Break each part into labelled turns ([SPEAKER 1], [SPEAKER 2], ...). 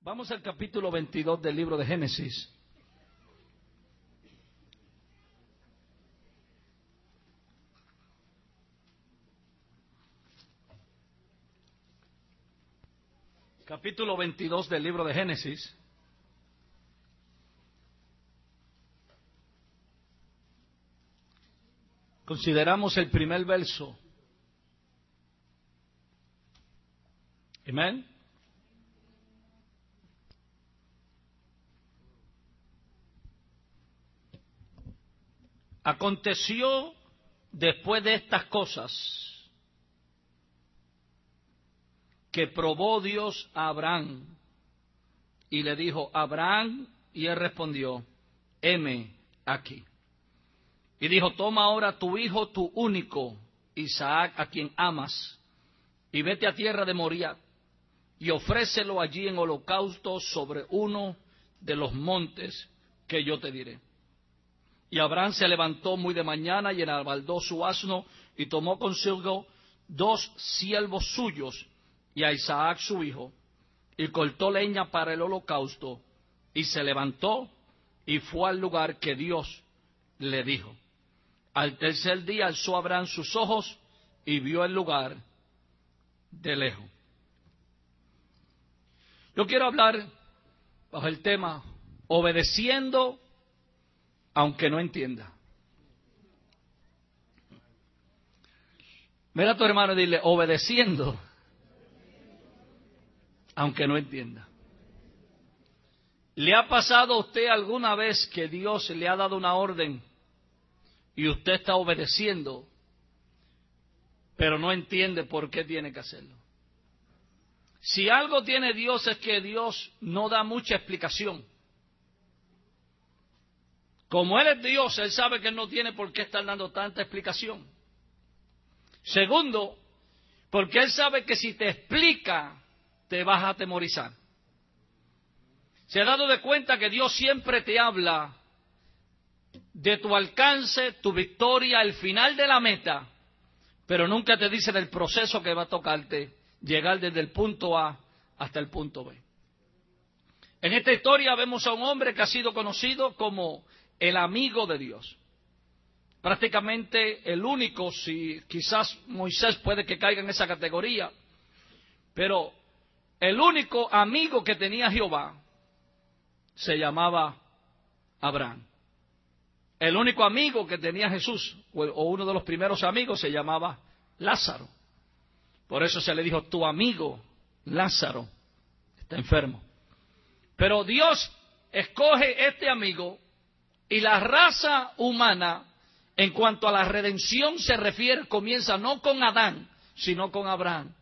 [SPEAKER 1] Vamos al capítulo 22 del libro de Génesis. Capítulo 22 del libro de Génesis. Consideramos el primer verso. Amén. Aconteció después de estas cosas que probó Dios a Abraham y le dijo: Abraham, y él respondió: heme aquí. Y dijo: toma ahora tu hijo, tu único, Isaac, a quien amas, y vete a tierra de Moriah, y ofrécelo allí en holocausto sobre uno de los montes que yo te diré. Y Abraham se levantó muy de mañana y enarbaldó su asno, y tomó consigo 2 siervos suyos, y a Isaac su hijo, y cortó leña para el holocausto, y se levantó, y fue al lugar que Dios le dijo. Al tercer día alzó Abraham sus ojos, y vio el lugar de lejos. Yo quiero hablar bajo el tema obedeciendo aunque no entienda. Mira a tu hermano y dile: obedeciendo aunque no entienda. ¿Le ha pasado a usted alguna vez que Dios le ha dado una orden y usted está obedeciendo, pero no entiende por qué tiene que hacerlo? Si algo tiene Dios es que Dios no da mucha explicación. Como Él es Dios, Él sabe que Él no tiene por qué estar dando tanta explicación. Segundo, porque Él sabe que si te explica, te vas a atemorizar. Se ha dado de cuenta que Dios siempre te habla de tu alcance, tu victoria, el final de la meta, pero nunca te dice del proceso que va a tocarte llegar desde el punto A hasta el punto B. En esta historia vemos a un hombre que ha sido conocido como el amigo de Dios. Prácticamente el único, si quizás Moisés puede que caiga en esa categoría, pero el único amigo que tenía Jehová se llamaba Abraham. El único amigo que tenía Jesús, o uno de los primeros amigos, se llamaba Lázaro. Por eso se le dijo: tu amigo Lázaro está enfermo. Pero Dios escoge este amigo, y la raza humana, en cuanto a la redención se refiere, comienza no con Adán, sino con Abraham.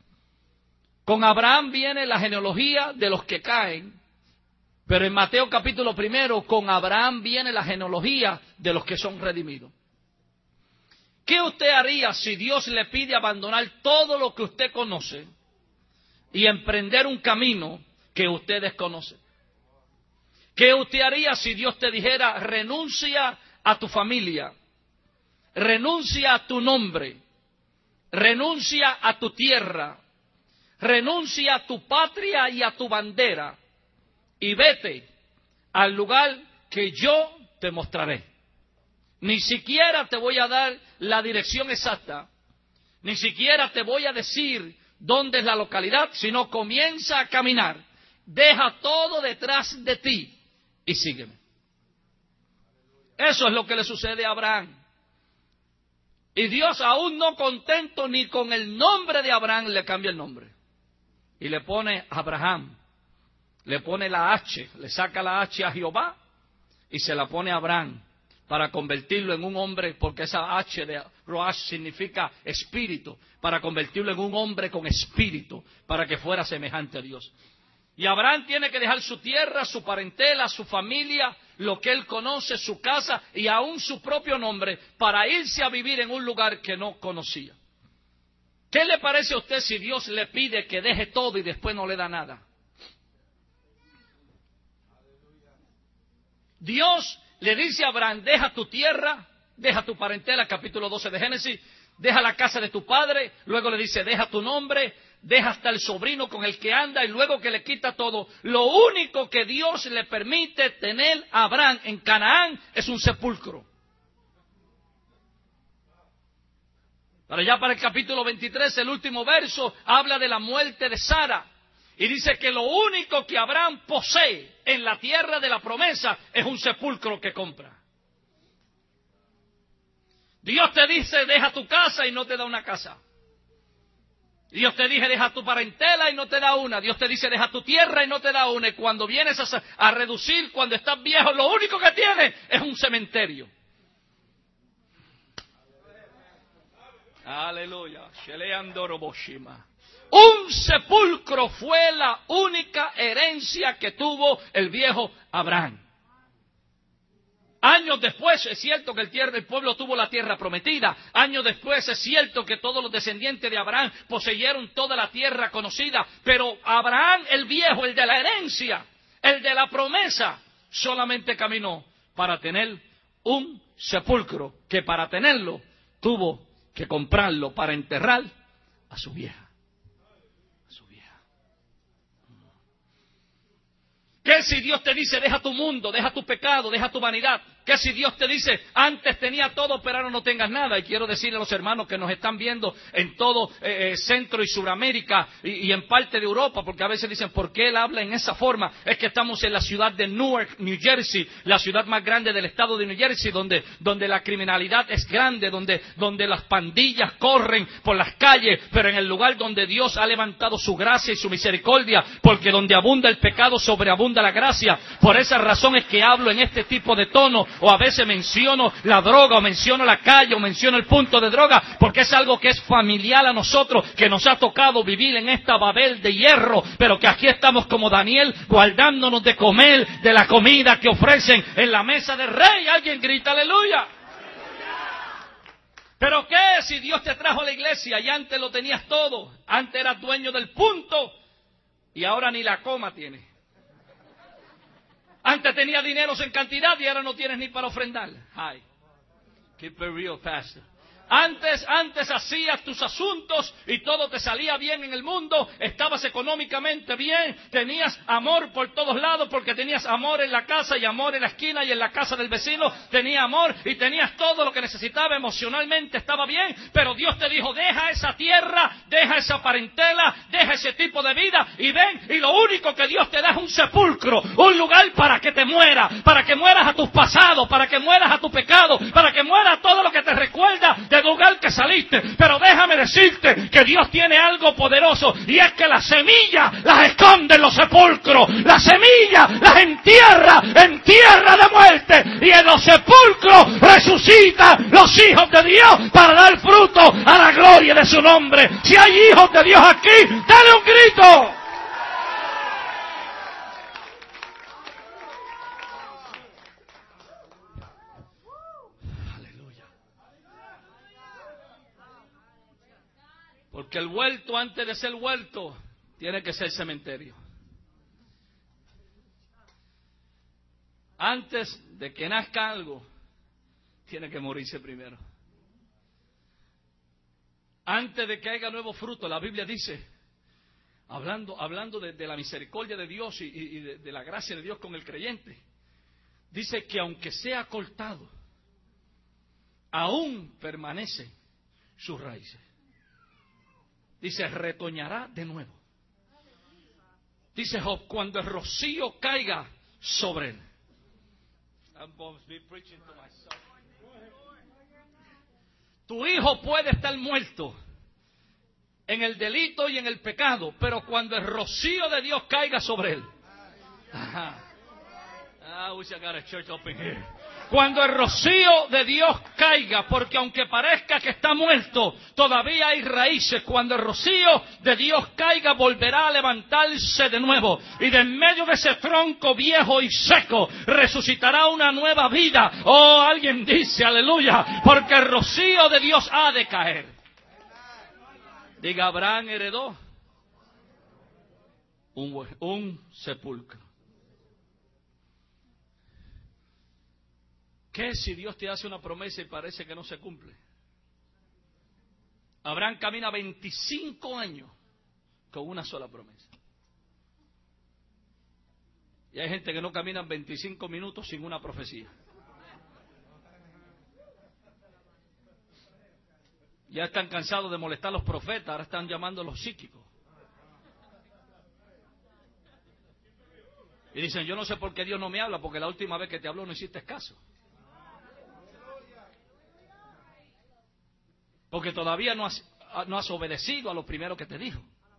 [SPEAKER 1] Con Abraham viene la genealogía de los que caen, pero en Mateo capítulo 1, con Abraham viene la genealogía de los que son redimidos. ¿Qué usted haría si Dios le pide abandonar todo lo que usted conoce y emprender un camino que usted desconoce? ¿Qué usted haría si Dios te dijera: renuncia a tu familia, renuncia a tu nombre, renuncia a tu tierra, renuncia a tu patria y a tu bandera, y vete al lugar que yo te mostraré? Ni siquiera te voy a dar la dirección exacta, ni siquiera te voy a decir dónde es la localidad, sino comienza a caminar, deja todo detrás de ti y sígueme. Eso es lo que le sucede a Abraham. Y Dios, aún no contento ni con el nombre de Abraham, le cambia el nombre. Y le pone Abraham. Le pone la H, le saca la H a Jehová y se la pone a Abraham para convertirlo en un hombre, porque esa H de Roash significa espíritu, para convertirlo en un hombre con espíritu, para que fuera semejante a Dios. Y Abraham tiene que dejar su tierra, su parentela, su familia, lo que él conoce, su casa y aún su propio nombre, para irse a vivir en un lugar que no conocía. ¿Qué le parece a usted si Dios le pide que deje todo y después no le da nada? Dios le dice a Abraham: deja tu tierra, deja tu parentela, capítulo 12 de Génesis, deja la casa de tu padre. Luego le dice: deja tu nombre, deja hasta el sobrino con el que anda y luego que le quita todo. Lo único que Dios le permite tener a Abraham en Canaán es un sepulcro. Para allá, para el capítulo 23, el último verso, habla de la muerte de Sara. Y dice que lo único que Abraham posee en la tierra de la promesa es un sepulcro que compra. Dios te dice, deja tu casa y no te da una casa. Dios te dice, deja tu parentela y no te da una. Dios te dice, deja tu tierra y no te da una. Y cuando vienes a reducir, cuando estás viejo, lo único que tienes es un cementerio. Aleluya. Un sepulcro fue la única herencia que tuvo el viejo Abraham. Años después es cierto que el pueblo tuvo la tierra prometida. Años después es cierto que todos los descendientes de Abraham poseyeron toda la tierra conocida. Pero Abraham el viejo, el de la herencia, el de la promesa, solamente caminó para tener un sepulcro, que para tenerlo tuvo que comprarlo para enterrar a su vieja. ¿Qué si Dios te dice, deja tu mundo, deja tu pecado, deja tu vanidad? ¿Qué si Dios te dice, antes tenía todo, pero ahora no tengas nada? Y quiero decirle a los hermanos que nos están viendo en todo Centro y Suramérica y en parte de Europa, porque a veces dicen, ¿por qué él habla en esa forma? Es que estamos en la ciudad de Newark, New Jersey, la ciudad más grande del estado de New Jersey, donde la criminalidad es grande, donde las pandillas corren por las calles, pero en el lugar donde Dios ha levantado su gracia y su misericordia, porque donde abunda el pecado, sobreabunda la gracia. Por esa razón es que hablo en este tipo de tono, o a veces menciono la droga, o menciono la calle, o menciono el punto de droga, porque es algo que es familiar a nosotros, que nos ha tocado vivir en esta Babel de hierro, pero que aquí estamos como Daniel, guardándonos de comer de la comida que ofrecen en la mesa del rey. Alguien grita aleluya. ¿Pero qué si Dios te trajo a la iglesia y antes lo tenías todo? Antes eras dueño del punto y ahora ni la coma tienes. Antes tenía dineros en cantidad y ahora no tienes ni para ofrendar. Hi. Keep it real, pastor. Antes hacías tus asuntos y todo te salía bien en el mundo, estabas económicamente bien, tenías amor por todos lados porque tenías amor en la casa y amor en la esquina y en la casa del vecino, tenías amor y tenías todo lo que necesitaba emocionalmente, estaba bien, pero Dios te dijo, deja esa tierra, deja esa parentela, deja ese tipo de vida y ven, y lo único que Dios te da es un sepulcro, un lugar para que te mueras, para que mueras a tus pasados, para que mueras a tu pecado, para que mueras todo lo que te recuerda del lugar que saliste. Pero déjame decirte que Dios tiene algo poderoso, y es que las semillas las esconde en los sepulcros, las semillas las entierra en tierra de muerte, y en los sepulcros resucitan los hijos de Dios para dar fruto a la gloria de su nombre. Si hay hijos de Dios aquí, dale un grito. Porque el huerto, antes de ser huerto, tiene que ser cementerio. Antes de que nazca algo, tiene que morirse primero. Antes de que haya nuevo fruto, la Biblia dice, hablando de la misericordia de Dios y de la gracia de Dios con el creyente, dice que aunque sea cortado, aún permanece sus raíces. Dice, retoñará de nuevo. Dice Job, cuando el rocío caiga sobre él. Tu hijo puede estar muerto en el delito y en el pecado, pero cuando el rocío de Dios caiga sobre él. I wish I got a church up in here. Cuando el rocío de Dios caiga, porque aunque parezca que está muerto, todavía hay raíces. Cuando el rocío de Dios caiga, volverá a levantarse de nuevo. Y de en medio de ese tronco viejo y seco, resucitará una nueva vida. Oh, alguien dice, aleluya, porque el rocío de Dios ha de caer. Diga, Abraham heredó un sepulcro. ¿Qué si Dios te hace una promesa y parece que no se cumple? Abraham camina 25 años con una sola promesa. Y hay gente que no camina 25 minutos sin una profecía. Ya están cansados de molestar a los profetas, ahora están llamando a los psíquicos. Y dicen, yo no sé por qué Dios no me habla, porque la última vez que te habló no hiciste caso. Porque todavía no has obedecido a lo primero que te dijo.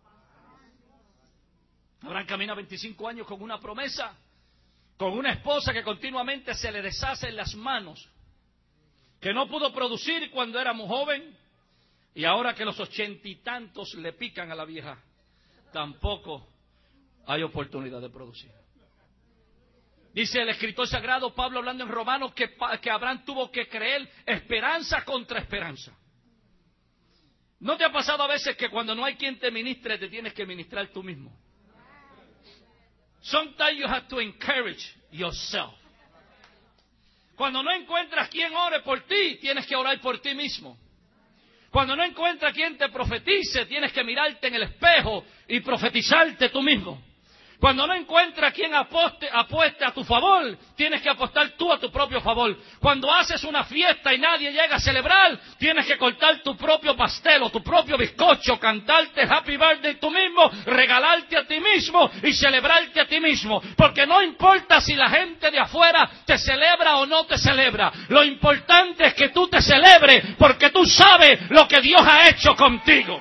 [SPEAKER 1] Abraham camina 25 años con una promesa, con una esposa que continuamente se le deshace en las manos, que no pudo producir cuando era muy joven, y ahora que los 80 y tantos le pican a la vieja, tampoco hay oportunidad de producir. Dice el escritor sagrado Pablo, hablando en Romanos, que Abraham tuvo que creer esperanza contra esperanza. ¿No te ha pasado a veces que cuando no hay quien te ministre, te tienes que ministrar tú mismo? Sometimes you have to encourage yourself. Cuando no encuentras quien ore por ti, tienes que orar por ti mismo. Cuando no encuentras quien te profetice, tienes que mirarte en el espejo y profetizarte tú mismo. Cuando no encuentras quien apueste a tu favor, tienes que apostar tú a tu propio favor. Cuando haces una fiesta y nadie llega a celebrar, tienes que cortar tu propio pastel o tu propio bizcocho, cantarte Happy Birthday tú mismo, regalarte a ti mismo y celebrarte a ti mismo. Porque no importa si la gente de afuera te celebra o no te celebra. Lo importante es que tú te celebres porque tú sabes lo que Dios ha hecho contigo.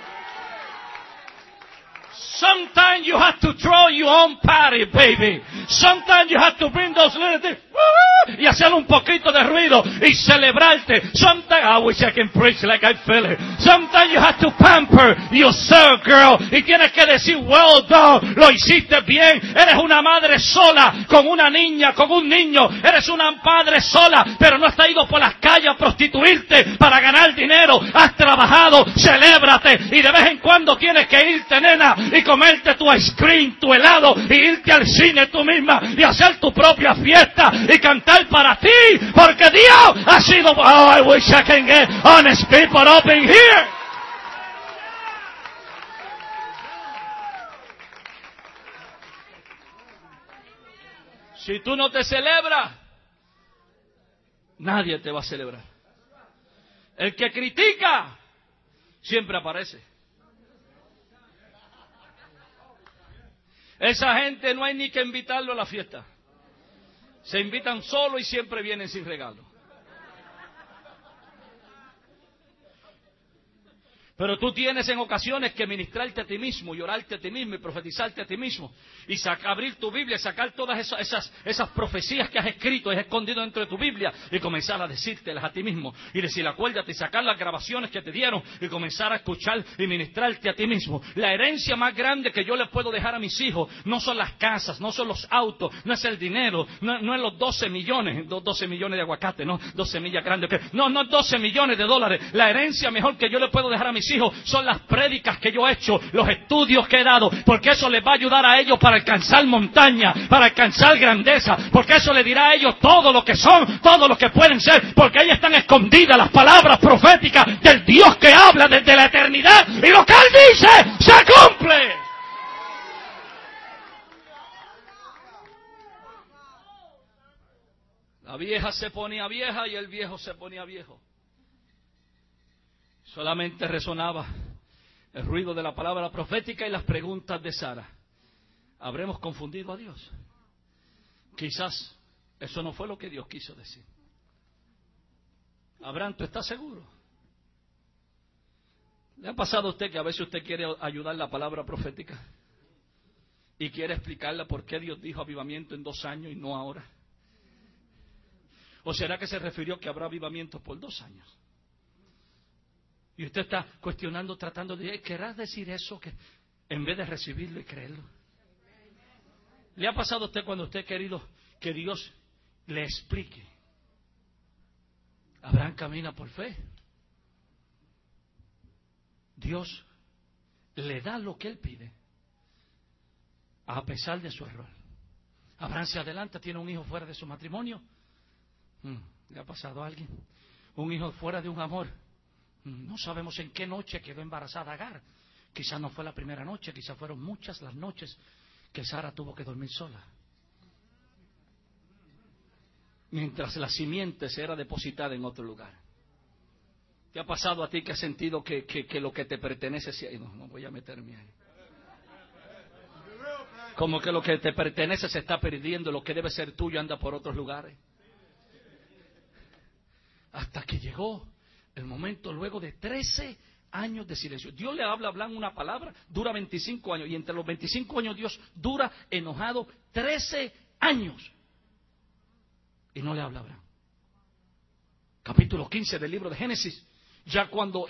[SPEAKER 1] Sometimes you have to throw your own party, baby. Sometimes you have to bring those little things, y hacer un poquito de ruido y celebrarte. Sometimes, I wish I can preach like I feel it. Sometimes you have to pamper yourself, girl. Y tienes que decir, well done, lo hiciste bien. Eres una madre sola, con una niña, con un niño. Eres una madre sola, pero no has ido por las calles a prostituirte para ganar dinero. Has trabajado, celébrate. Y de vez en cuando tienes que irte, nena, y comerte tu ice cream, tu helado, y irte al cine tú misma, y hacer tu propia fiesta, y cantar para ti, porque Dios ha sido... Oh, I wish I can get honest people up in here. Si tú no te celebras, nadie te va a celebrar. El que critica, siempre aparece. Esa gente no hay ni que invitarlo a la fiesta. Se invitan solo y siempre vienen sin regalo. Pero tú tienes en ocasiones que ministrarte a ti mismo, y orarte a ti mismo, y profetizarte a ti mismo, y abrir tu Biblia, sacar todas esas profecías que has escrito y has escondido dentro de tu Biblia, y comenzar a decírtelas a ti mismo, y decir, acuérdate, y sacar las grabaciones que te dieron, y comenzar a escuchar y ministrarte a ti mismo. La herencia más grande que yo le puedo dejar a mis hijos no son las casas, no son los autos, no es el dinero, no es los 12 millones de aguacate, no, 12 millas grandes, no 12 millones de dólares. La herencia mejor que yo le puedo dejar a mis hijos son las prédicas que yo he hecho, los estudios que he dado, porque eso les va a ayudar a ellos para alcanzar montaña, para alcanzar grandeza, porque eso les dirá a ellos todo lo que son, todo lo que pueden ser, porque ahí están escondidas las palabras proféticas del Dios que habla desde la eternidad, y lo que Él dice se cumple. La vieja se ponía vieja y el viejo se ponía viejo. Solamente resonaba el ruido de la palabra profética y las preguntas de Sara. ¿Habremos confundido a Dios? Quizás eso no fue lo que Dios quiso decir. Abraham, ¿tú estás seguro? ¿Le ha pasado a usted que a veces usted quiere ayudar la palabra profética y quiere explicarle por qué Dios dijo avivamiento en 2 años y no ahora? ¿O será que se refirió que habrá avivamiento por 2 años? Y usted está cuestionando, tratando de... ¿Querrás decir eso que en vez de recibirlo y creerlo? ¿Le ha pasado a usted cuando usted ha querido que Dios le explique? Abraham camina por fe. Dios le da lo que él pide, a pesar de su error. Abraham se adelanta, tiene un hijo fuera de su matrimonio. ¿Le ha pasado a alguien? Un hijo fuera de un amor. No sabemos en qué noche quedó embarazada Agar. Quizás no fue la primera noche, quizás fueron muchas las noches que Sara tuvo que dormir sola, mientras la simiente se era depositada en otro lugar. ¿Qué ha pasado a ti que has sentido que lo que te pertenece se... No voy a meterme ahí. Como que lo que te pertenece se está perdiendo, lo que debe ser tuyo anda por otros lugares. Hasta que llegó el momento, luego de 13 años de silencio. Dios le habla una palabra, dura 25 años, y entre los 25 años Dios dura enojado 13 años. Y no le habla a Abraham. Capítulo 15 del libro de Génesis. Ya cuando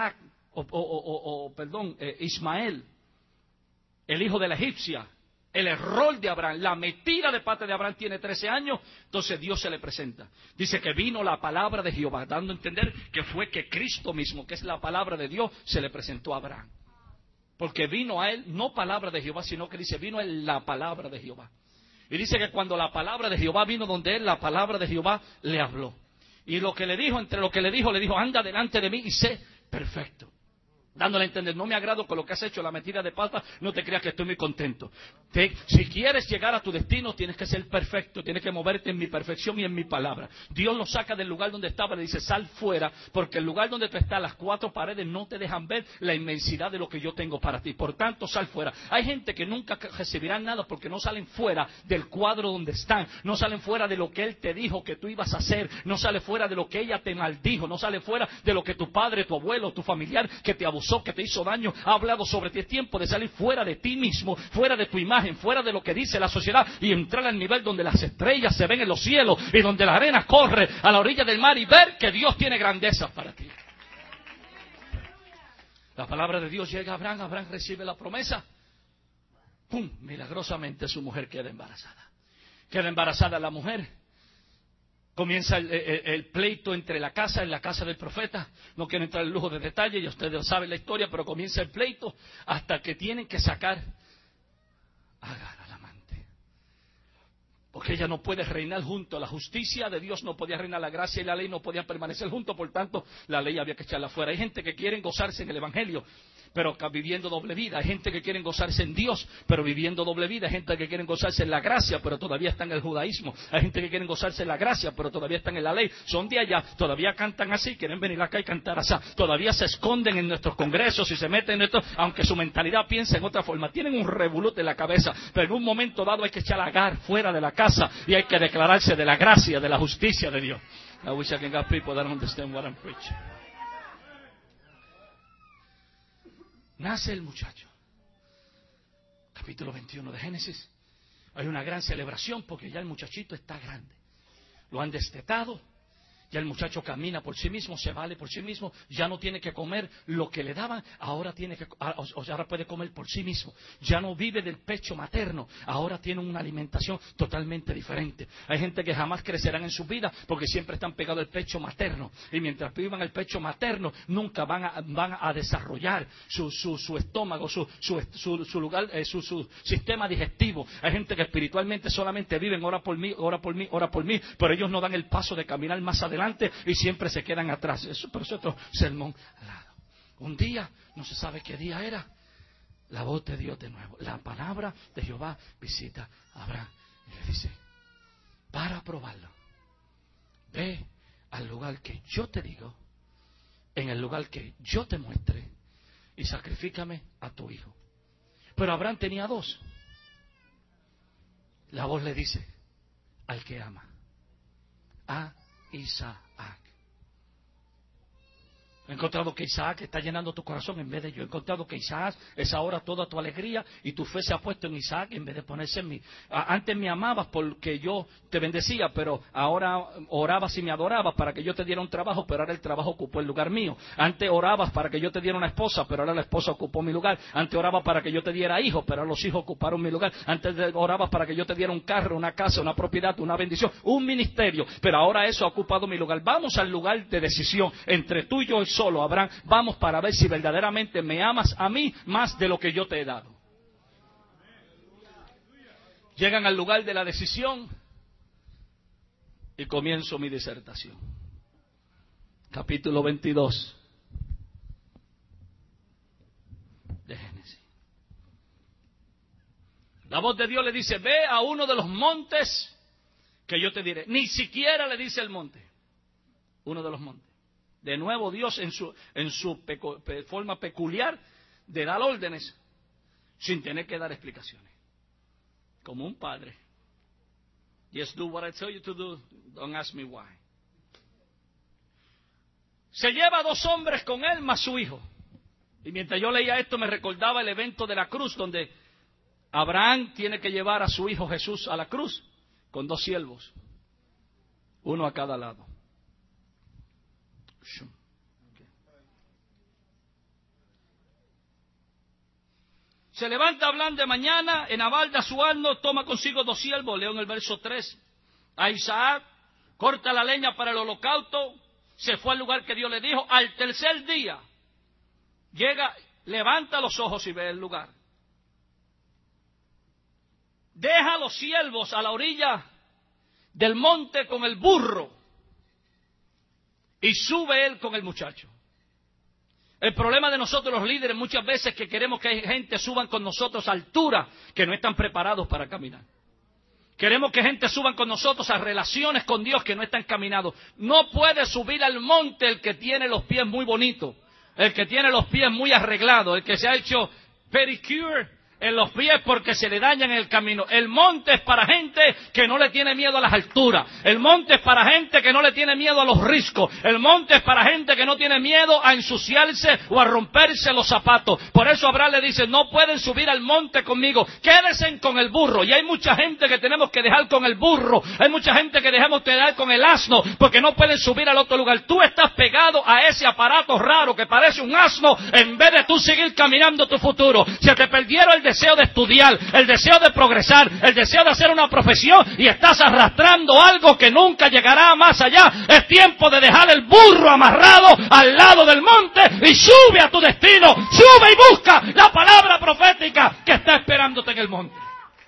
[SPEAKER 1] Ismael, el hijo de la egipcia, el error de Abraham, la metida de pata de Abraham tiene 13 años, entonces Dios se le presenta. Dice que vino la palabra de Jehová, dando a entender que fue que Cristo mismo, que es la palabra de Dios, se le presentó a Abraham. Porque vino a él, no palabra de Jehová, sino que dice, vino a él la palabra de Jehová. Y dice que cuando la palabra de Jehová vino donde él, la palabra de Jehová le habló. Y lo que le dijo, entre lo que le dijo, anda delante de mí y sé perfecto. Dándole a entender, no me agrado con lo que has hecho, la metida de pata, no te creas que estoy muy contento. Si quieres llegar a tu destino, tienes que ser perfecto, tienes que moverte en mi perfección y en mi palabra. Dios lo saca del lugar donde estaba, le dice, sal fuera, porque el lugar donde tú estás, las cuatro paredes no te dejan ver la inmensidad de lo que yo tengo para ti. Por tanto, sal fuera. Hay gente que nunca recibirán nada porque no salen fuera del cuadro donde están, no salen fuera de lo que Él te dijo que tú ibas a hacer, no sale fuera de lo que ella te maldijo, no sale fuera de lo que tu padre, tu abuelo, tu familiar que te abusó, que te hizo daño, ha hablado sobre ti. Es tiempo de salir fuera de ti mismo, fuera de tu imagen, fuera de lo que dice la sociedad y entrar al nivel donde las estrellas se ven en los cielos y donde la arena corre a la orilla del mar y ver que Dios tiene grandezas para ti. La palabra de Dios llega a Abraham, Abraham recibe la promesa, ¡pum! Milagrosamente su mujer queda embarazada. Queda embarazada la mujer. Comienza el pleito entre en la casa del profeta. No quiero entrar en lujo de detalle, ya ustedes saben la historia, pero comienza el pleito hasta que tienen que sacar a Agar, al amante. Porque ella no puede reinar junto. La justicia de Dios no podía reinar, la gracia y la ley no podían permanecer juntos, por tanto, la ley había que echarla fuera. Hay gente que quiere gozarse en el Evangelio, pero viviendo doble vida. Hay gente que quiere gozarse en Dios, pero viviendo doble vida. Hay gente que quiere gozarse en la gracia, pero todavía está en el judaísmo. Hay gente que quiere gozarse en la gracia, pero todavía están en la ley. Son de allá, todavía cantan así, quieren venir acá y cantar así. Todavía se esconden en nuestros congresos y se meten en esto, aunque su mentalidad piensa en otra forma. Tienen un revolute en la cabeza, pero en un momento dado hay que echar a Agar fuera de la casa y hay que declararse de la gracia, de la justicia de Dios. I wish I can get people that understand what I'm preaching. Nace el muchacho. Capítulo 21 de Génesis. Hay una gran celebración porque ya el muchachito está grande. Lo han destetado. Ya el muchacho camina por sí mismo, se vale por sí mismo, ya no tiene que comer lo que le daban, ahora puede comer por sí mismo. Ya no vive del pecho materno, ahora tiene una alimentación totalmente diferente. Hay gente que jamás crecerán en su vida porque siempre están pegados al pecho materno. Y mientras vivan el pecho materno, nunca van a desarrollar su estómago, su lugar, su sistema digestivo. Hay gente que espiritualmente solamente viven ora por mí, ora por mí, ora por mí, pero ellos no dan el paso de caminar más adelante y siempre se quedan atrás. Eso es otro sermón al lado. Un día, no se sabe qué día era, la voz de Dios de nuevo, la palabra de Jehová visita a Abraham y le dice, para probarlo, ve al lugar que yo te digo, en el lugar que yo te muestre, y sacrifícame a tu hijo. Pero Abraham tenía dos. La voz le dice, al que ama, a Isaac. He encontrado que Isaac está llenando tu corazón en vez de yo. He encontrado que Isaac es ahora toda tu alegría y tu fe se ha puesto en Isaac en vez de ponerse en mí. Antes me amabas porque yo te bendecía, pero ahora orabas y me adorabas para que yo te diera un trabajo, pero ahora el trabajo ocupó el lugar mío. Antes orabas para que yo te diera una esposa, pero ahora la esposa ocupó mi lugar. Antes orabas para que yo te diera hijos, pero ahora los hijos ocuparon mi lugar. Antes orabas para que yo te diera un carro, una casa, una propiedad, una bendición, un ministerio, pero ahora eso ha ocupado mi lugar. Vamos al lugar de decisión entre tú y yo solo, Abraham, vamos para ver si verdaderamente me amas a mí más de lo que yo te he dado. Llegan al lugar de la decisión y comienzo mi disertación. Capítulo 22 de La voz de Dios le dice, ve a uno de los montes que yo te diré. Ni siquiera le dice el monte. Uno de los montes. De nuevo Dios en su forma peculiar de dar órdenes sin tener que dar explicaciones. Como un padre. Just do what I tell you to do. Don't ask me why. Se lleva a 2 hombres con él más su hijo. Y mientras yo leía esto me recordaba el evento de la cruz donde Abraham tiene que llevar a su hijo Jesús a la cruz con 2 siervos. Uno a cada lado. Se levanta Abraham de mañana, en abalda su asno, toma consigo 2 siervos, leo en el verso 3, a Isaac, corta la leña para el holocausto, se fue al lugar que Dios le dijo. Al tercer día, llega, levanta los ojos y ve el lugar. Deja a los siervos a la orilla del monte con el burro y sube él con el muchacho. El problema de nosotros los líderes muchas veces es que queremos que gente suban con nosotros a altura que no están preparados para caminar. Queremos que gente suban con nosotros a relaciones con Dios que no están caminados. No puede subir al monte el que tiene los pies muy bonitos, el que tiene los pies muy arreglados, el que se ha hecho pedicure en los pies porque se le dañan en el camino. El monte es para gente que no le tiene miedo a las alturas. El monte es para gente que no le tiene miedo a los riscos. El monte es para gente que no tiene miedo a ensuciarse o a romperse los zapatos. Por eso Abraham le dice, no pueden subir al monte conmigo, quédense con el burro. Y hay mucha gente que tenemos que dejar con el burro. Hay mucha gente que dejamos de dejar con el asno porque no pueden subir al otro lugar. Tú estás pegado a ese aparato raro que parece un asno en vez de tú seguir caminando tu futuro. Se te perdieron el deseo de estudiar, el deseo de progresar, el deseo de hacer una profesión y estás arrastrando algo que nunca llegará más allá. Es tiempo de dejar el burro amarrado al lado del monte y sube a tu destino, sube y busca la palabra profética que está esperándote en el monte.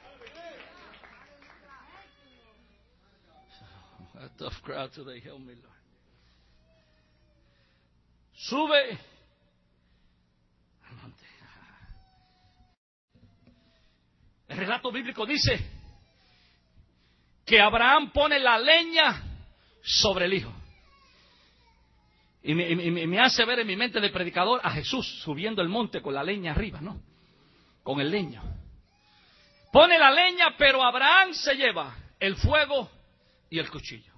[SPEAKER 1] Sube. El relato bíblico dice que Abraham pone la leña sobre el hijo. Y me hace ver en mi mente de predicador a Jesús subiendo el monte con la leña arriba, ¿no? Con el leño. Pone la leña, pero Abraham se lleva el fuego y el cuchillo.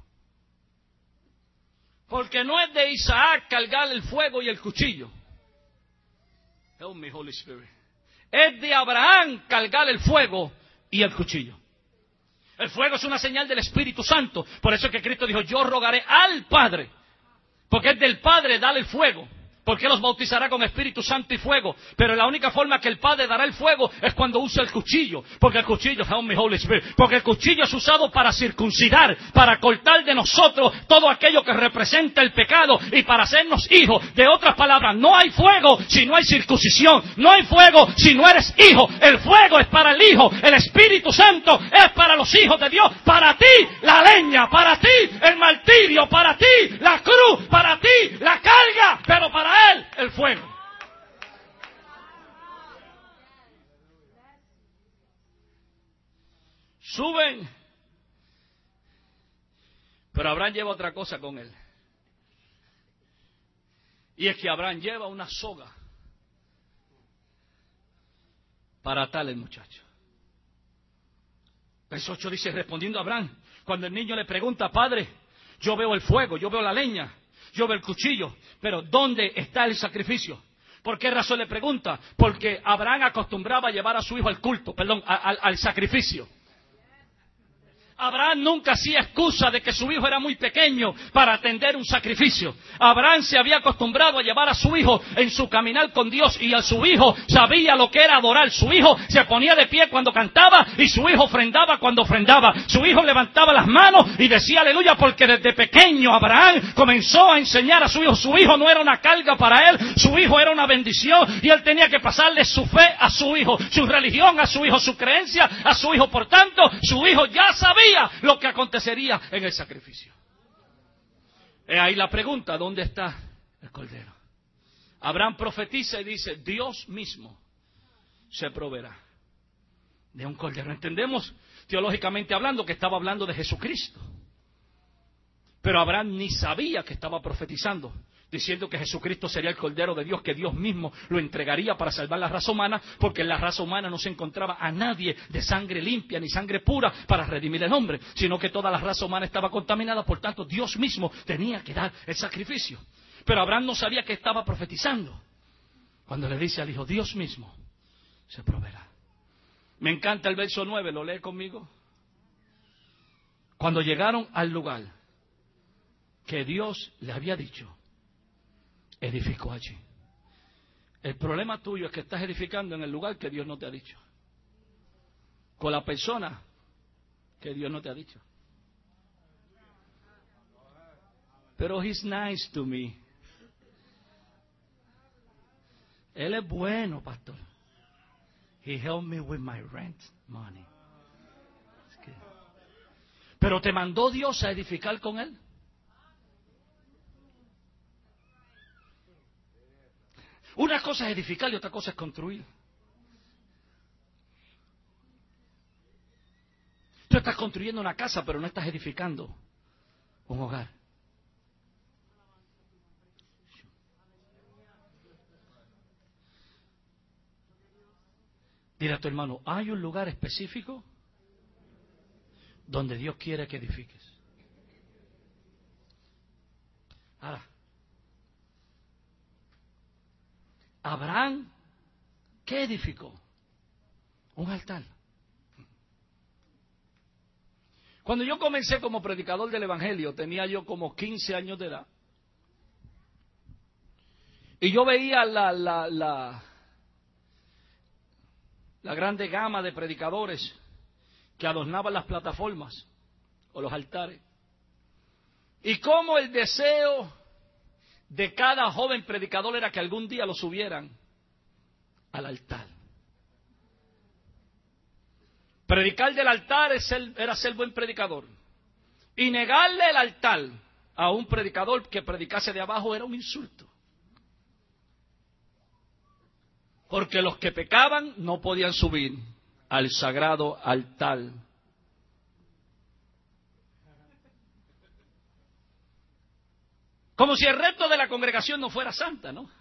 [SPEAKER 1] Porque no es de Isaac cargar el fuego y el cuchillo. Help me, Holy Spirit. Es de Abraham cargar el fuego y el cuchillo. El fuego es una señal del Espíritu Santo. Por eso es que Cristo dijo, yo rogaré al Padre. Porque es del Padre darle el fuego. Porque los bautizará con Espíritu Santo y fuego. Pero la única forma que el Padre dará el fuego es cuando usa el cuchillo. Porque el cuchillo, help me, Holy Spirit. Porque el cuchillo es usado para circuncidar, para cortar de nosotros todo aquello que representa el pecado y para hacernos hijos. De otras palabras, no hay fuego si no hay circuncisión. No hay fuego si no eres hijo. El fuego es para el hijo. El Espíritu Santo es para los hijos de Dios. Para ti la leña, para ti el martirio, para ti la cruz, para ti la carga, pero para él el fuego. Suben, pero Abraham lleva otra cosa con él. Y es que Abraham lleva una soga para atar al muchacho. Verso 8 dice, respondiendo a Abraham, cuando el niño le pregunta, padre, yo veo el fuego, yo veo la leña, yo veo el cuchillo, pero ¿dónde está el sacrificio? ¿Por qué razón le pregunta? Porque Abraham acostumbraba a llevar a su hijo al culto, al sacrificio. Abraham nunca hacía excusa de que su hijo era muy pequeño para atender un sacrificio. Abraham se había acostumbrado a llevar a su hijo en su caminar con Dios y a su hijo sabía lo que era adorar. Su hijo se ponía de pie cuando cantaba y su hijo ofrendaba cuando ofrendaba. Su hijo levantaba las manos y decía aleluya porque desde pequeño Abraham comenzó a enseñar a su hijo. Su hijo no era una carga para él, su hijo era una bendición y él tenía que pasarle su fe a su hijo, su religión a su hijo, su creencia a su hijo. Por tanto, su hijo ya sabía lo que acontecería en el sacrificio. Ahí la pregunta, ¿dónde está el cordero? Abraham profetiza y dice, Dios mismo se proveerá. de un cordero. Entendemos, teológicamente hablando, que estaba hablando de Jesucristo. Pero Abraham ni sabía que estaba profetizando, diciendo que Jesucristo sería el Cordero de Dios, que Dios mismo lo entregaría para salvar la raza humana, porque en la raza humana no se encontraba a nadie de sangre limpia ni sangre pura para redimir el hombre, sino que toda la raza humana estaba contaminada, por tanto Dios mismo tenía que dar el sacrificio. Pero Abraham no sabía que estaba profetizando, cuando le dice al hijo, Dios mismo se proveerá. Me encanta el verso 9, ¿lo lee conmigo? Cuando llegaron al lugar que Dios le había dicho, edificó allí. El problema tuyo es que estás edificando en el lugar que Dios no te ha dicho, con la persona que Dios no te ha dicho. Pero he's nice to me. Él es bueno, pastor. He helped me with my rent money. Pero te mandó Dios a edificar con él. Una cosa es edificar y otra cosa es construir. Tú estás construyendo una casa, pero no estás edificando un hogar. Dile a tu hermano, ¿hay un lugar específico donde Dios quiere que edifiques? Ahora, Abraham, ¿qué edificó? Un altar. Cuando yo comencé como predicador del Evangelio, tenía yo como 15 años de edad. Y yo veía la grande gama de predicadores que adornaban las plataformas o los altares. Y cómo el deseo de cada joven predicador era que algún día lo subieran al altar. Predicar del altar era ser buen predicador. Y negarle el altar a un predicador que predicase de abajo era un insulto. Porque los que pecaban no podían subir al sagrado altar. Como si el resto de la congregación no fuera santa, ¿no?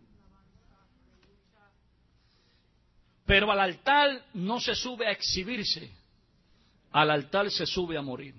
[SPEAKER 1] Pero al altar no se sube a exhibirse, al altar se sube a morir.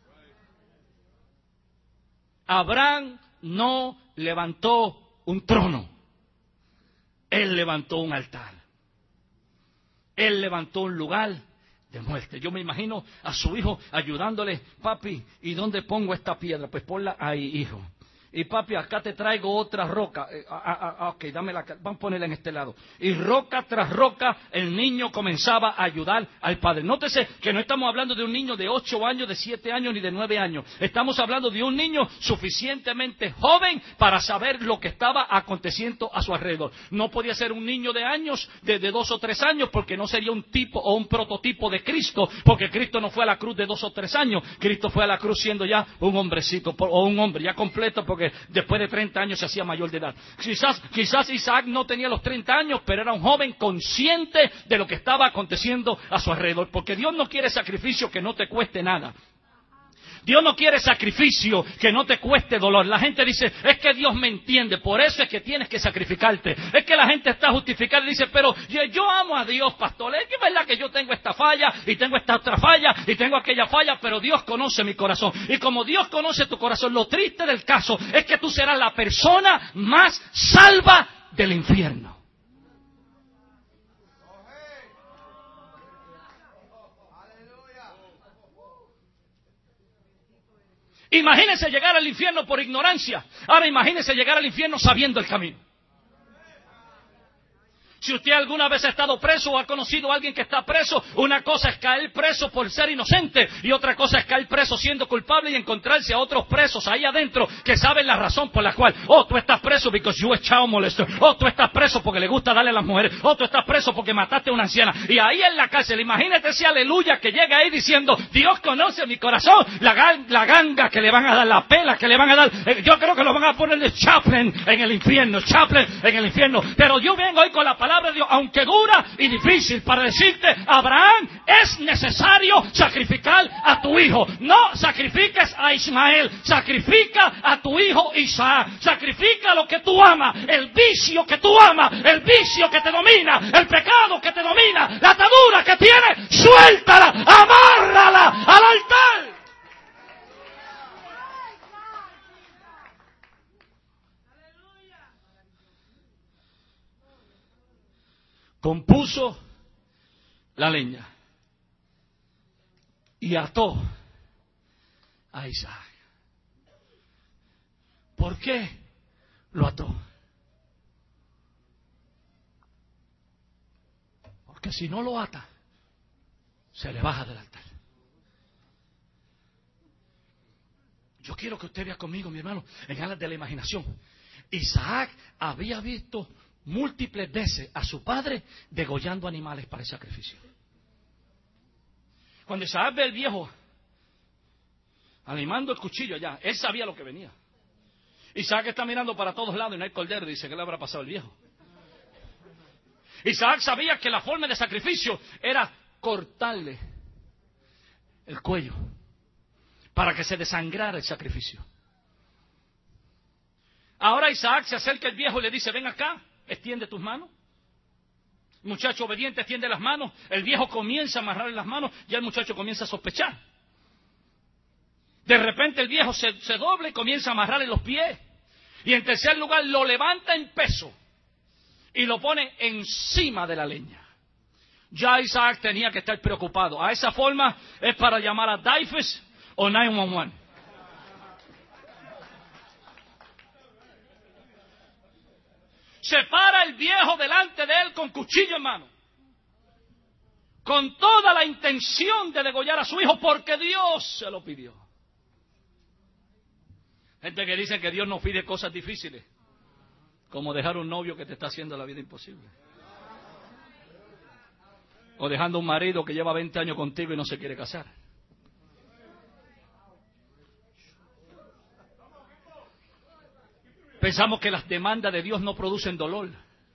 [SPEAKER 1] Abraham no levantó un trono, él levantó un altar. Él levantó un lugar de muerte. Yo me imagino a su hijo ayudándole, papi, ¿y dónde pongo esta piedra? Pues ponla ahí, hijo. Y papi, acá te traigo otra roca. Ok, dámela, vamos a ponerla en este lado. Y roca tras roca, el niño comenzaba a ayudar al padre. Nótese que no estamos hablando de un niño de 8 años, de 7 años, ni de 9 años. Estamos hablando de un niño suficientemente joven para saber lo que estaba aconteciendo a su alrededor. No podía ser un niño de años, de 2 o 3 años, porque no sería un tipo o un prototipo de Cristo, porque Cristo no fue a la cruz de 2 o 3 años. Cristo fue a la cruz siendo ya un hombrecito, o un hombre ya completo, porque después de 30 años se hacía mayor de edad. Quizás Isaac no tenía los 30 años, pero era un joven consciente de lo que estaba aconteciendo a su alrededor. Porque Dios no quiere sacrificio que no te cueste nada. Dios no quiere sacrificio que no te cueste dolor. La gente dice, es que Dios me entiende, por eso es que tienes que sacrificarte. Es que la gente está justificada y dice, pero yo amo a Dios, pastor. Es que es verdad que yo tengo esta falla, y tengo esta otra falla, y tengo aquella falla, pero Dios conoce mi corazón. Y como Dios conoce tu corazón, lo triste del caso es que tú serás la persona más salva del infierno. Imagínense llegar al infierno por ignorancia. Ahora imagínense llegar al infierno sabiendo el camino. Si usted alguna vez ha estado preso o ha conocido a alguien que está preso, una cosa es caer preso por ser inocente y otra cosa es caer preso siendo culpable y encontrarse a otros presos ahí adentro que saben la razón por la cual, tú estás preso because you a child molester, tú estás preso porque le gusta darle a las mujeres, tú estás preso porque mataste a una anciana. Y ahí en la cárcel, imagínate ese aleluya que llega ahí diciendo, Dios conoce mi corazón, la ganga que le van a dar, la pela que le van a dar, yo creo que lo van a poner de chaplain en el infierno, chaplain en el infierno. Pero yo vengo hoy con la palabra palabra de Dios, aunque dura y difícil, para decirte, Abraham, es necesario sacrificar a tu hijo. No sacrifiques a Ismael, sacrifica a tu hijo Isaac. Sacrifica lo que tú amas, el vicio que tú amas, el vicio que te domina, el pecado que te domina, la atadura que tienes, suéltala, amárrala al altar. Compuso la leña y ató a Isaac. ¿Por qué lo ató? Porque si no lo ata, se le baja del altar. Yo quiero que usted vea conmigo, mi hermano, en alas de la imaginación. Isaac había visto múltiples veces a su padre degollando animales para el sacrificio. Cuando Isaac ve al viejo animando el cuchillo allá, él sabía lo que venía. Isaac está mirando para todos lados y no hay cordero, dice, ¿qué le habrá pasado al viejo? Isaac sabía que la forma de sacrificio era cortarle el cuello para que se desangrara el sacrificio. Ahora Isaac se acerca al viejo y le dice, ven acá, extiende tus manos. El muchacho obediente extiende las manos, el viejo comienza a amarrarle las manos, ya el muchacho comienza a sospechar. De repente el viejo se dobla y comienza a amarrarle los pies. Y en tercer lugar lo levanta en peso y lo pone encima de la leña. Ya Isaac tenía que estar preocupado. A esa forma es para llamar a DAIFES o 911. Se para el viejo delante de él con cuchillo en mano, con toda la intención de degollar a su hijo porque Dios se lo pidió. Gente que dice que Dios no pide cosas difíciles, como dejar un novio que te está haciendo la vida imposible, o dejando un marido que lleva 20 años contigo y no se quiere casar. Pensamos que las demandas de Dios no producen dolor.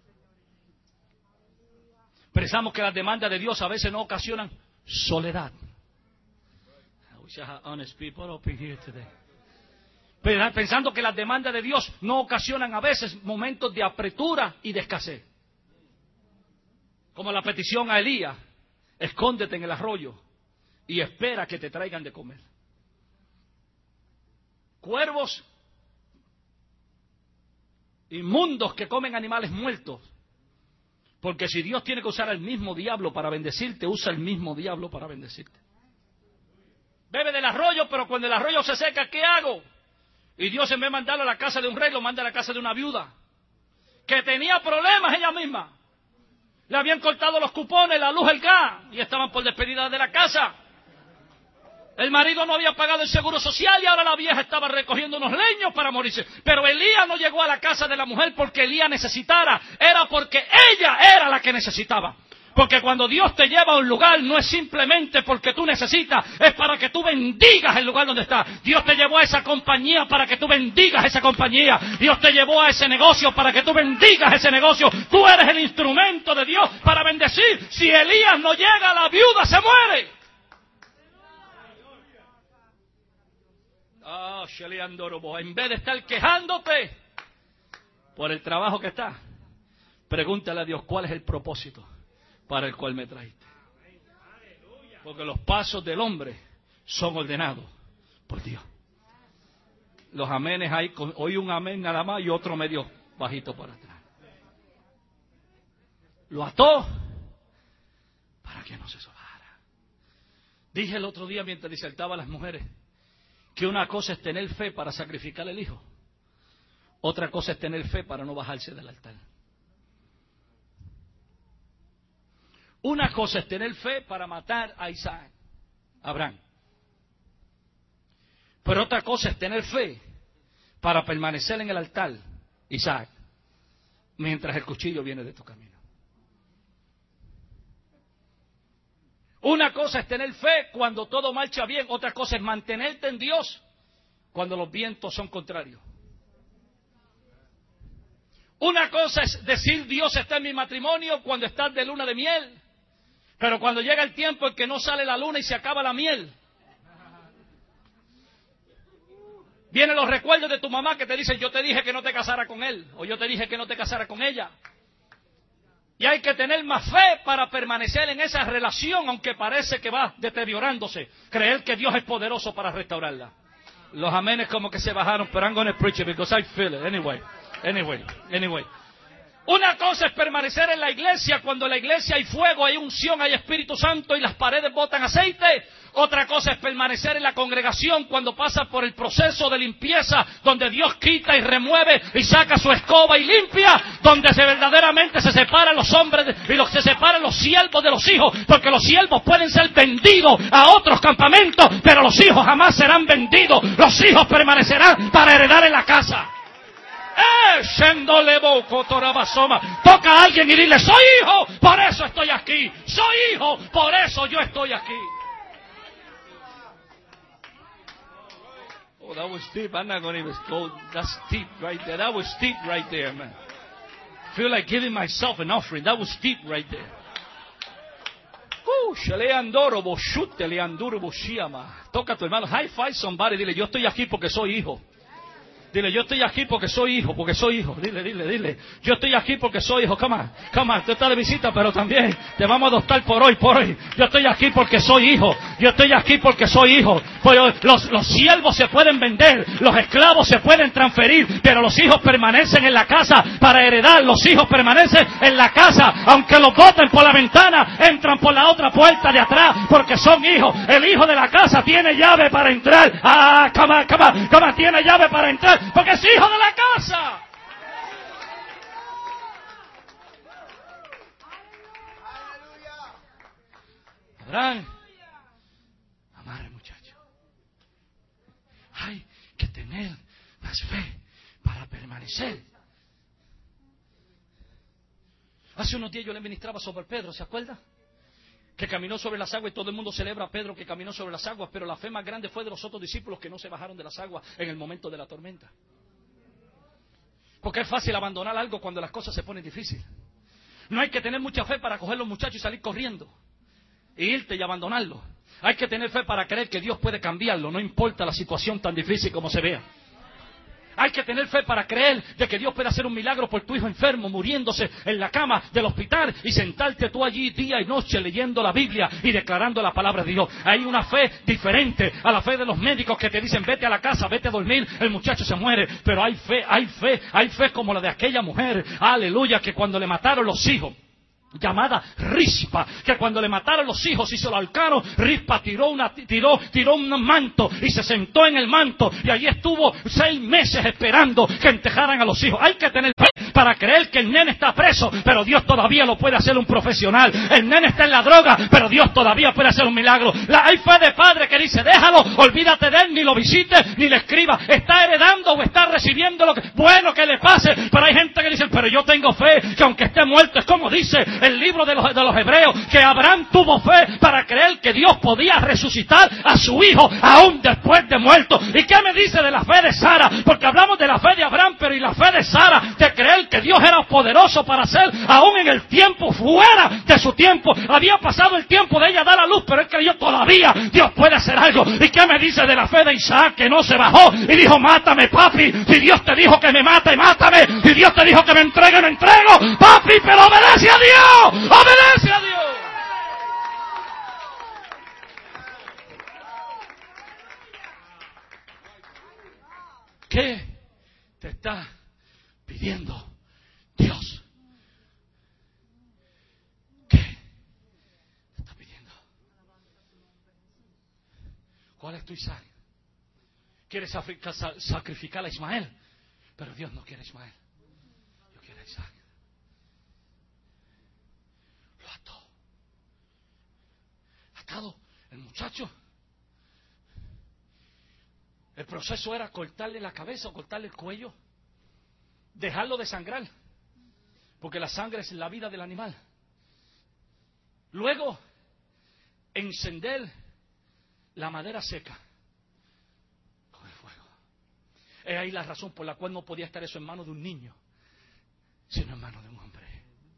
[SPEAKER 1] Pensamos que las demandas de Dios a veces no ocasionan soledad. Pensando que las demandas de Dios no ocasionan a veces momentos de apretura y de escasez. Como la petición a Elías, escóndete en el arroyo y espera que te traigan de comer. Cuervos inmundos que comen animales muertos. Porque si Dios tiene que usar al mismo diablo para bendecirte, usa el mismo diablo para bendecirte. Bebe del arroyo, pero cuando el arroyo se seca, ¿qué hago? Y Dios, en vez de mandarlo a la casa de un rey, lo manda a la casa de una viuda que tenía problemas ella misma. Le habían cortado los cupones, la luz, el gas, y estaban por despedirla de la casa. El marido no había pagado el seguro social y ahora la vieja estaba recogiendo unos leños para morirse. Pero Elías no llegó a la casa de la mujer porque Elías necesitara, era porque ella era la que necesitaba. Porque cuando Dios te lleva a un lugar no es simplemente porque tú necesitas, es para que tú bendigas el lugar donde estás. Dios te llevó a esa compañía para que tú bendigas esa compañía. Dios te llevó a ese negocio para que tú bendigas ese negocio. Tú eres el instrumento de Dios para bendecir. Si Elías no llega, la viuda se muere. En vez de estar quejándote por el trabajo que está, pregúntale a Dios cuál es el propósito para el cual me trajiste. Porque los pasos del hombre son ordenados por Dios. Los amenes hay, hoy un amén nada más y otro medio bajito para atrás. Lo ató para que no se sobara. Dije el otro día mientras disertaba a las mujeres que una cosa es tener fe para sacrificar el hijo, otra cosa es tener fe para no bajarse del altar. Una cosa es tener fe para matar a Isaac, Abraham, pero otra cosa es tener fe para permanecer en el altar, Isaac, mientras el cuchillo viene de tu camino. Una cosa es tener fe cuando todo marcha bien, otra cosa es mantenerte en Dios cuando los vientos son contrarios. Una cosa es decir Dios está en mi matrimonio cuando estás de luna de miel, pero cuando llega el tiempo en que no sale la luna y se acaba la miel, vienen los recuerdos de tu mamá que te dicen yo te dije que no te casara con él, o yo te dije que no te casara con ella. Y hay que tener más fe para permanecer en esa relación, aunque parece que va deteriorándose. Creer que Dios es poderoso para restaurarla. Los amenes como que se bajaron, pero I'm going to preach it because I feel it. Anyway. Una cosa es permanecer en la iglesia cuando en la iglesia hay fuego, hay unción, hay Espíritu Santo y las paredes botan aceite. Otra cosa es permanecer en la congregación cuando pasa por el proceso de limpieza, donde Dios quita y remueve y saca su escoba y limpia, donde verdaderamente se separan los hombres y se separan los siervos de los hijos, porque los siervos pueden ser vendidos a otros campamentos, pero los hijos jamás serán vendidos. Los hijos permanecerán para heredar en la casa. Toca a alguien y dile, soy hijo, por eso estoy aquí. Soy hijo, por eso yo estoy aquí. Oh, that was deep. I'm not going to even go. That's deep right there. That was deep right there, man. I feel like giving myself an offering. That was deep right there. Toca a tu hermano. High five somebody. Dile, yo estoy aquí porque soy hijo. Dile, yo estoy aquí porque soy hijo, Dile. Yo estoy aquí porque soy hijo. Come on. Tú estás de visita, pero también te vamos a adoptar por hoy. Yo estoy aquí porque soy hijo. Pues los siervos se pueden vender, los esclavos se pueden transferir, pero los hijos permanecen en la casa para heredar. Los hijos permanecen en la casa, aunque los boten por la ventana, entran por la otra puerta de atrás, porque son hijos. El hijo de la casa tiene llave para entrar. Come on, tiene llave para entrar. Porque es hijo de la casa. Abraham, amarre muchacho. Hay que tener más fe para permanecer. Hace unos días yo le ministraba sobre Pedro, ¿se acuerda? Que caminó sobre las aguas y todo el mundo celebra a Pedro que caminó sobre las aguas, pero la fe más grande fue de los otros discípulos que no se bajaron de las aguas en el momento de la tormenta. Porque es fácil abandonar algo cuando las cosas se ponen difíciles. No hay que tener mucha fe para coger los muchachos y salir corriendo e irte y abandonarlo. Hay que tener fe para creer que Dios puede cambiarlo, no importa la situación tan difícil como se vea. Hay que tener fe para creer de que Dios puede hacer un milagro por tu hijo enfermo, muriéndose en la cama del hospital, y sentarte tú allí día y noche leyendo la Biblia y declarando la palabra de Dios. Hay una fe diferente a la fe de los médicos que te dicen vete a la casa, vete a dormir, el muchacho se muere. Pero hay fe como la de aquella mujer, aleluya, que cuando le mataron los hijos, llamada Rispa, que cuando le mataron los hijos y se lo ahorcaron, Rispa tiró un manto y se sentó en el manto, y allí estuvo 6 meses esperando que enterraran a los hijos. Hay que tener fe para creer que el nene está preso, pero Dios todavía lo puede hacer un profesional. El nene está en la droga, pero Dios todavía puede hacer un milagro. Hay fe de padre que dice déjalo, olvídate de él, ni lo visites, ni le escriba. Está heredando o está recibiendo lo que bueno que le pase. Pero hay gente que dice, pero yo tengo fe que aunque esté muerto, es como dice el libro de los Hebreos, que Abraham tuvo fe para creer que Dios podía resucitar a su hijo aún después de muerto. ¿Y qué me dice de la fe de Sara? Porque hablamos de la fe de Abraham, pero ¿y la fe de Sara? De creer que Dios era poderoso para hacer aún en el tiempo fuera de su tiempo. Había pasado el tiempo de ella dar a luz, pero él creyó todavía Dios puede hacer algo. ¿Y qué me dice de la fe de Isaac, que no se bajó y dijo mátame papi? Si Dios te dijo que me mate, mátame. Si Dios te dijo que me entregue, me entrego, papi, pero obedece a Dios. ¡Obedece a Dios! ¿Qué te está pidiendo Dios? ¿Qué te está pidiendo? ¿Cuál es tu Isaac? ¿Quieres sacrificar a Ismael? Pero Dios no quiere a Ismael. Dios quiere a Isaac. Atado el muchacho. El proceso era cortarle la cabeza o cortarle el cuello, dejarlo desangrar, porque la sangre es la vida del animal. Luego, encender la madera seca con el fuego. Es ahí la razón por la cual no podía estar eso en manos de un niño. sino en manos de un hombre.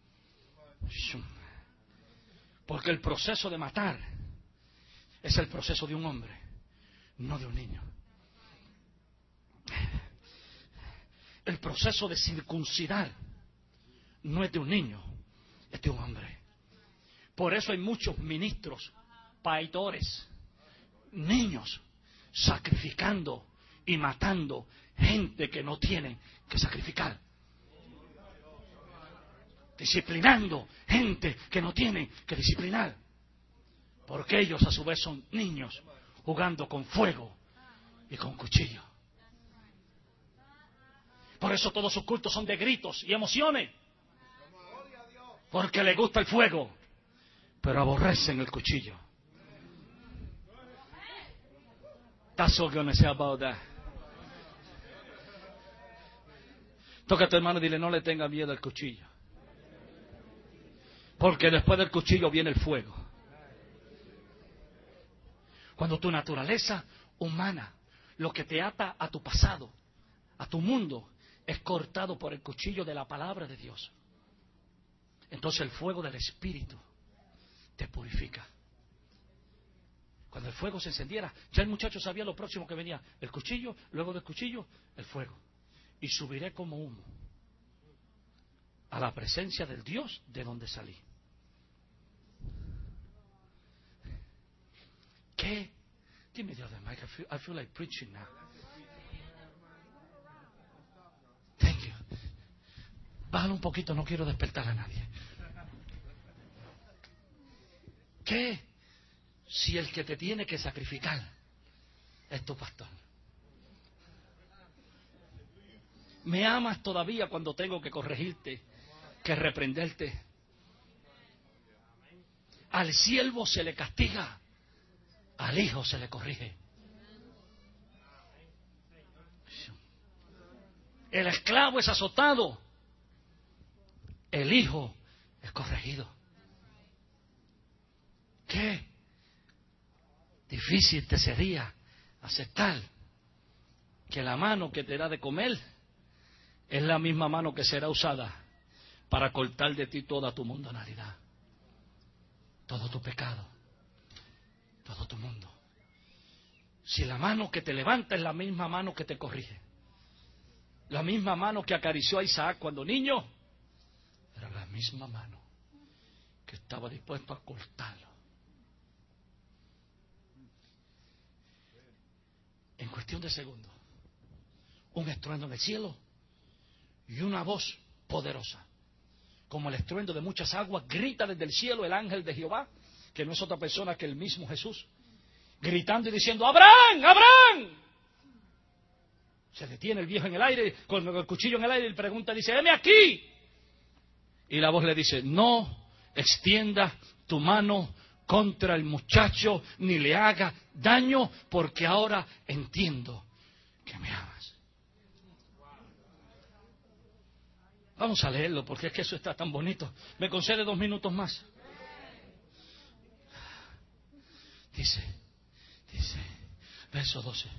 [SPEAKER 1] Porque el proceso de matar es el proceso de un hombre, no de un niño. El proceso de circuncidar no es de un niño, es de un hombre. Por eso hay muchos ministros, pastores, niños, sacrificando y matando gente que no tienen que sacrificar. Disciplinando gente que no tienen que disciplinar. Porque ellos a su vez son niños jugando con fuego y con cuchillo. Por eso todos sus cultos son de gritos y emociones. Porque les gusta el fuego, pero aborrecen el cuchillo. That's all I'm gonna say about that. Toca a tu hermano y dile, no le tenga miedo al cuchillo. Porque después del cuchillo viene el fuego. Cuando tu naturaleza humana, lo que te ata a tu pasado, a tu mundo, es cortado por el cuchillo de la palabra de Dios, entonces el fuego del Espíritu te purifica. Cuando el fuego se encendiera, ya el muchacho sabía lo próximo que venía. El cuchillo, luego del cuchillo, el fuego. Y subiré como humo a la presencia del Dios de donde salí. ¿Qué? Give me the other mic. I feel like preaching now. Thank you. Bájalo un poquito, no quiero despertar a nadie. ¿Qué si el que te tiene que sacrificar es tu pastor? ¿Me amas todavía cuando tengo que corregirte, que reprenderte? Al siervo se le castiga, al hijo se le corrige. El esclavo es azotado, el hijo es corregido. ¿Qué difícil te sería aceptar que la mano que te da de comer es la misma mano que será usada para cortar de ti toda tu mundanalidad, todo tu pecado, todo tu mundo? Si la mano que te levanta es la misma mano que te corrige, la misma mano que acarició a Isaac cuando niño, era la misma mano que estaba dispuesto a cortarlo. En cuestión de segundos, un estruendo en el cielo y una voz poderosa, como el estruendo de muchas aguas, grita desde el cielo el ángel de Jehová, que no es otra persona que el mismo Jesús, gritando y diciendo, ¡Abraham! ¡Abraham! Se detiene el viejo en el aire, con el cuchillo en el aire, y le pregunta, dice, ¡heme aquí! Y la voz le dice, no extienda tu mano contra el muchacho, ni le haga daño, porque ahora entiendo que me amas. Vamos a leerlo, porque es que eso está tan bonito. ¿Me concede 2 minutos más? Dice, verso 12.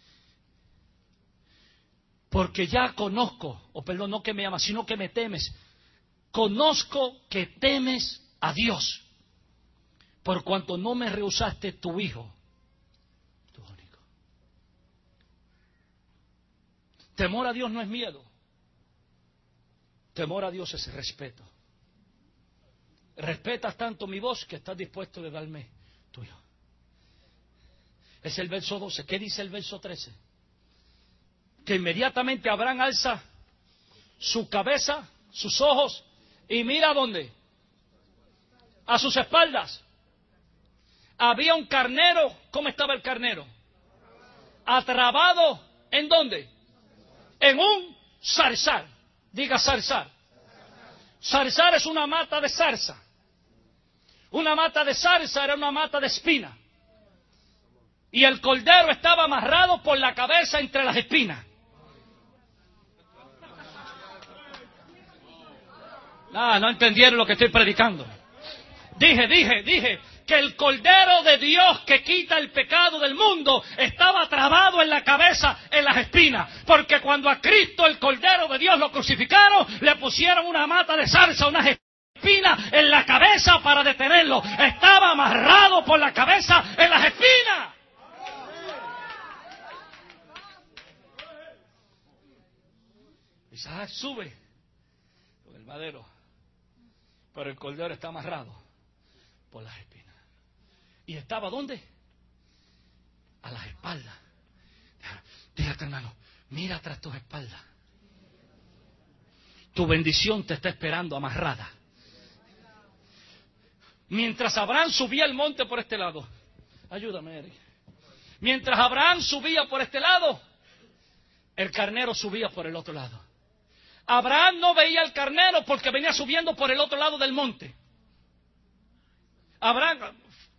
[SPEAKER 1] Porque ya conozco, no que me amas, sino que me temes. Conozco que temes a Dios, por cuanto no me rehusaste tu hijo, tu único. Temor a Dios no es miedo. Temor a Dios es respeto. Respetas tanto mi voz que estás dispuesto de darme tu hijo. Es el verso 12. ¿Qué dice el verso 13? Que inmediatamente Abraham alza su cabeza, sus ojos, y mira dónde. A sus espaldas. Había un carnero. ¿Cómo estaba el carnero? Atrapado. ¿En dónde? En un zarzal. Diga zarzal. Zarzal es una mata de zarza. Una mata de zarza era una mata de espina. Y el cordero estaba amarrado por la cabeza entre las espinas. No entendieron lo que estoy predicando. Dije que el Cordero de Dios que quita el pecado del mundo estaba trabado en la cabeza, en las espinas. Porque cuando a Cristo, el Cordero de Dios, lo crucificaron, le pusieron una mata de zarza, unas espinas en la cabeza para detenerlo. Estaba amarrado por la cabeza en las espinas. Isaac sube con el madero, pero el Cordero está amarrado por las espinas. ¿Y estaba dónde? A las espaldas. Dígate, hermano, mira tras tus espaldas. Tu bendición te está esperando amarrada. Mientras Abraham subía el monte por este lado, ayúdame, Eric. Mientras Abraham subía por este lado, el carnero subía por el otro lado. Abraham no veía el carnero porque venía subiendo por el otro lado del monte. Abraham,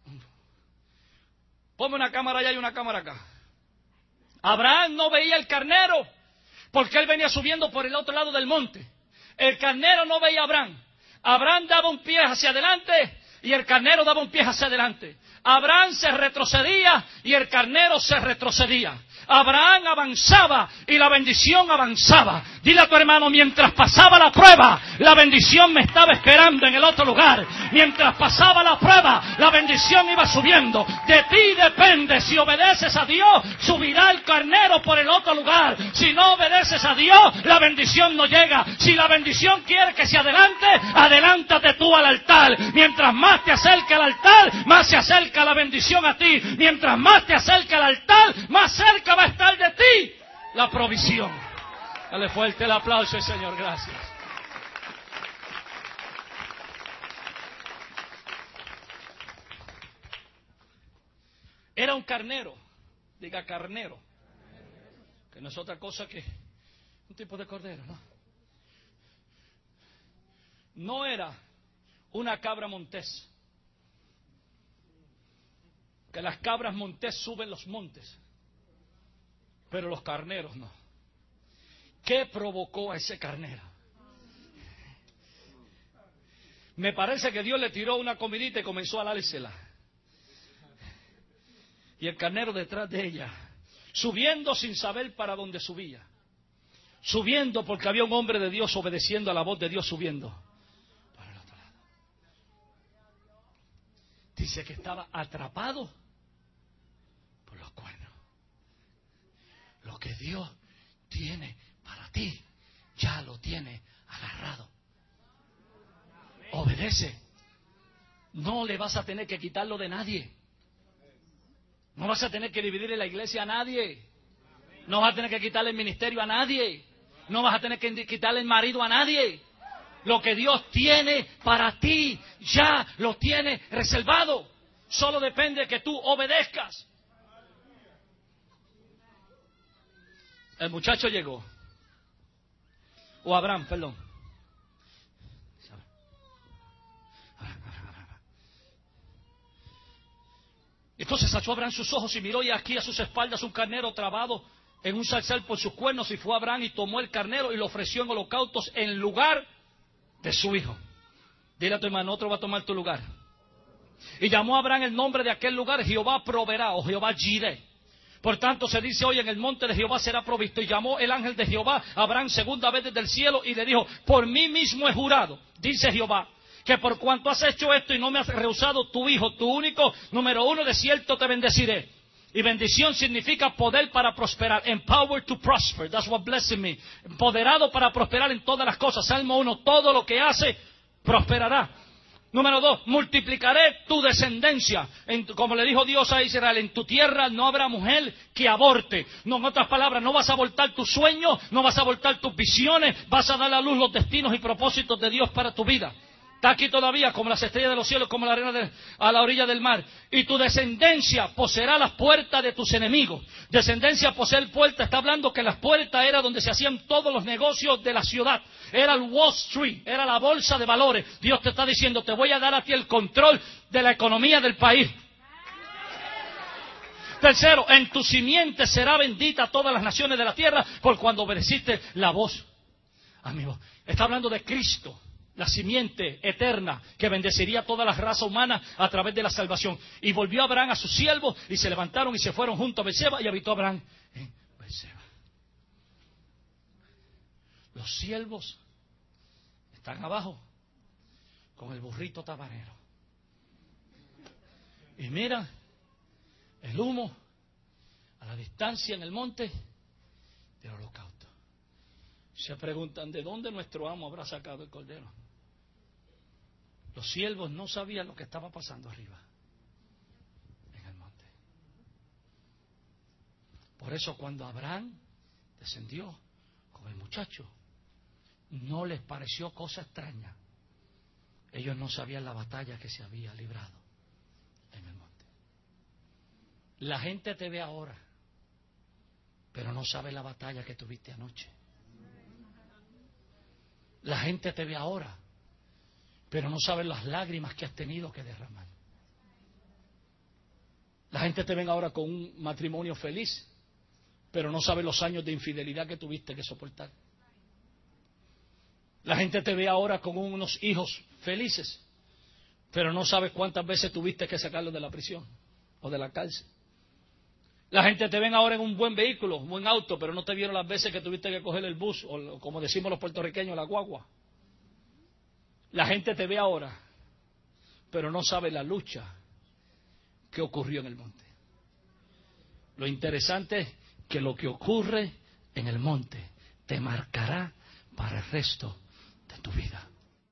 [SPEAKER 1] ponme una cámara allá y una cámara acá. Abraham no veía el carnero porque él venía subiendo por el otro lado del monte. El carnero no veía a Abraham. Abraham daba un pie hacia adelante y el carnero daba un pie hacia adelante. Abraham se retrocedía y el carnero se retrocedía. Abraham avanzaba y la bendición avanzaba. Dile a tu hermano, mientras pasaba la prueba, la bendición me estaba esperando en el otro lugar. Mientras pasaba la prueba, la bendición iba subiendo. De ti depende. Si obedeces a Dios, subirá el carnero por el otro lugar. Si no obedeces a Dios, la bendición no llega. Si la bendición quiere que se adelante, adelántate tú al altar. Mientras más te acerca al altar, más se acerca la bendición a ti. Mientras más te acerca al altar, más cerca va a estar de ti la provisión. Dale fuerte el aplauso al Señor, gracias. Era un carnero, diga carnero, que no es otra cosa que un tipo de cordero, ¿no? No era una cabra montés, que las cabras montés suben los montes, pero los carneros no. ¿Qué provocó a ese carnero? Me parece que Dios le tiró una comidita y comenzó a dársela. Y el carnero detrás de ella, subiendo sin saber para dónde subía. Subiendo porque había un hombre de Dios obedeciendo a la voz de Dios subiendo para el otro lado. Dice que estaba atrapado por los cuernos. Lo que Dios tiene para ti, ya lo tiene agarrado. Obedece. No le vas a tener que quitarlo de nadie. No vas a tener que dividirle la iglesia a nadie. No vas a tener que quitarle el ministerio a nadie. No vas a tener que quitarle el marido a nadie. Lo que Dios tiene para ti, ya lo tiene reservado. Solo depende de que tú obedezcas. El muchacho llegó. O Abraham, perdón. Entonces echó Abraham sus ojos y miró, y aquí a sus espaldas un carnero trabado en un zarzal por sus cuernos. Y fue Abraham y tomó el carnero y lo ofreció en holocaustos en lugar de su hijo. Dile a tu hermano, otro va a tomar tu lugar. Y llamó a Abraham el nombre de aquel lugar Jehová proveerá, o Jehová Jireh. Por tanto se dice hoy, en el monte de Jehová será provisto. Y llamó el ángel de Jehová a Abraham segunda vez desde el cielo y le dijo, por mí mismo he jurado, dice Jehová, que por cuanto has hecho esto y no me has rehusado tu hijo, tu único, número uno, de cierto te bendeciré. Y bendición significa poder para prosperar. Empowered to prosper. That's what blessing me. Empoderado para prosperar en todas las cosas. Salmo 1, todo lo que hace prosperará. Número 2, multiplicaré tu descendencia. Como le dijo Dios a Israel, en tu tierra no habrá mujer que aborte. No, en otras palabras, no vas a abortar tus sueños, no vas a abortar tus visiones, vas a dar a luz los destinos y propósitos de Dios para tu vida. Está aquí todavía, como las estrellas de los cielos, como la arena a la orilla del mar. Y tu descendencia poseerá las puertas de tus enemigos. Descendencia, poseer puertas. Está hablando que las puertas era donde se hacían todos los negocios de la ciudad. Era el Wall Street, era la bolsa de valores. Dios te está diciendo, te voy a dar a ti el control de la economía del país. Tercero, en tu simiente será bendita todas las naciones de la tierra, por cuando obedeciste la voz a mi voz. Está hablando de Cristo.
[SPEAKER 2] la simiente eterna que bendeciría a toda la raza humana a través de la salvación. Y volvió Abraham a sus siervos y se levantaron y se fueron junto a Berseba y habitó Abraham en Berseba. Los siervos están abajo con el burrito tabanero. Y mira el humo a la distancia en el monte del holocausto. Se preguntan, ¿de dónde nuestro amo habrá sacado el cordero? Los siervos no sabían lo que estaba pasando arriba en el monte. Por eso cuando Abraham descendió con el muchacho, no les pareció cosa extraña. Ellos no sabían la batalla que se había librado en el monte. La gente te ve ahora, pero no sabe la batalla que tuviste anoche. La gente te ve ahora, pero no sabe las lágrimas que has tenido que derramar. La gente te ve ahora con un matrimonio feliz, pero no sabe los años de infidelidad que tuviste que soportar. La gente te ve ahora con unos hijos felices, pero no sabe cuántas veces tuviste que sacarlos de la prisión o de la cárcel. La gente te ve ahora en un buen vehículo, un buen auto, pero no te vieron las veces que tuviste que coger el bus, o como decimos los puertorriqueños, la guagua. La gente te ve ahora, pero no sabe la lucha que ocurrió en el monte. Lo interesante es que lo que ocurre en el monte te marcará para el resto de tu vida.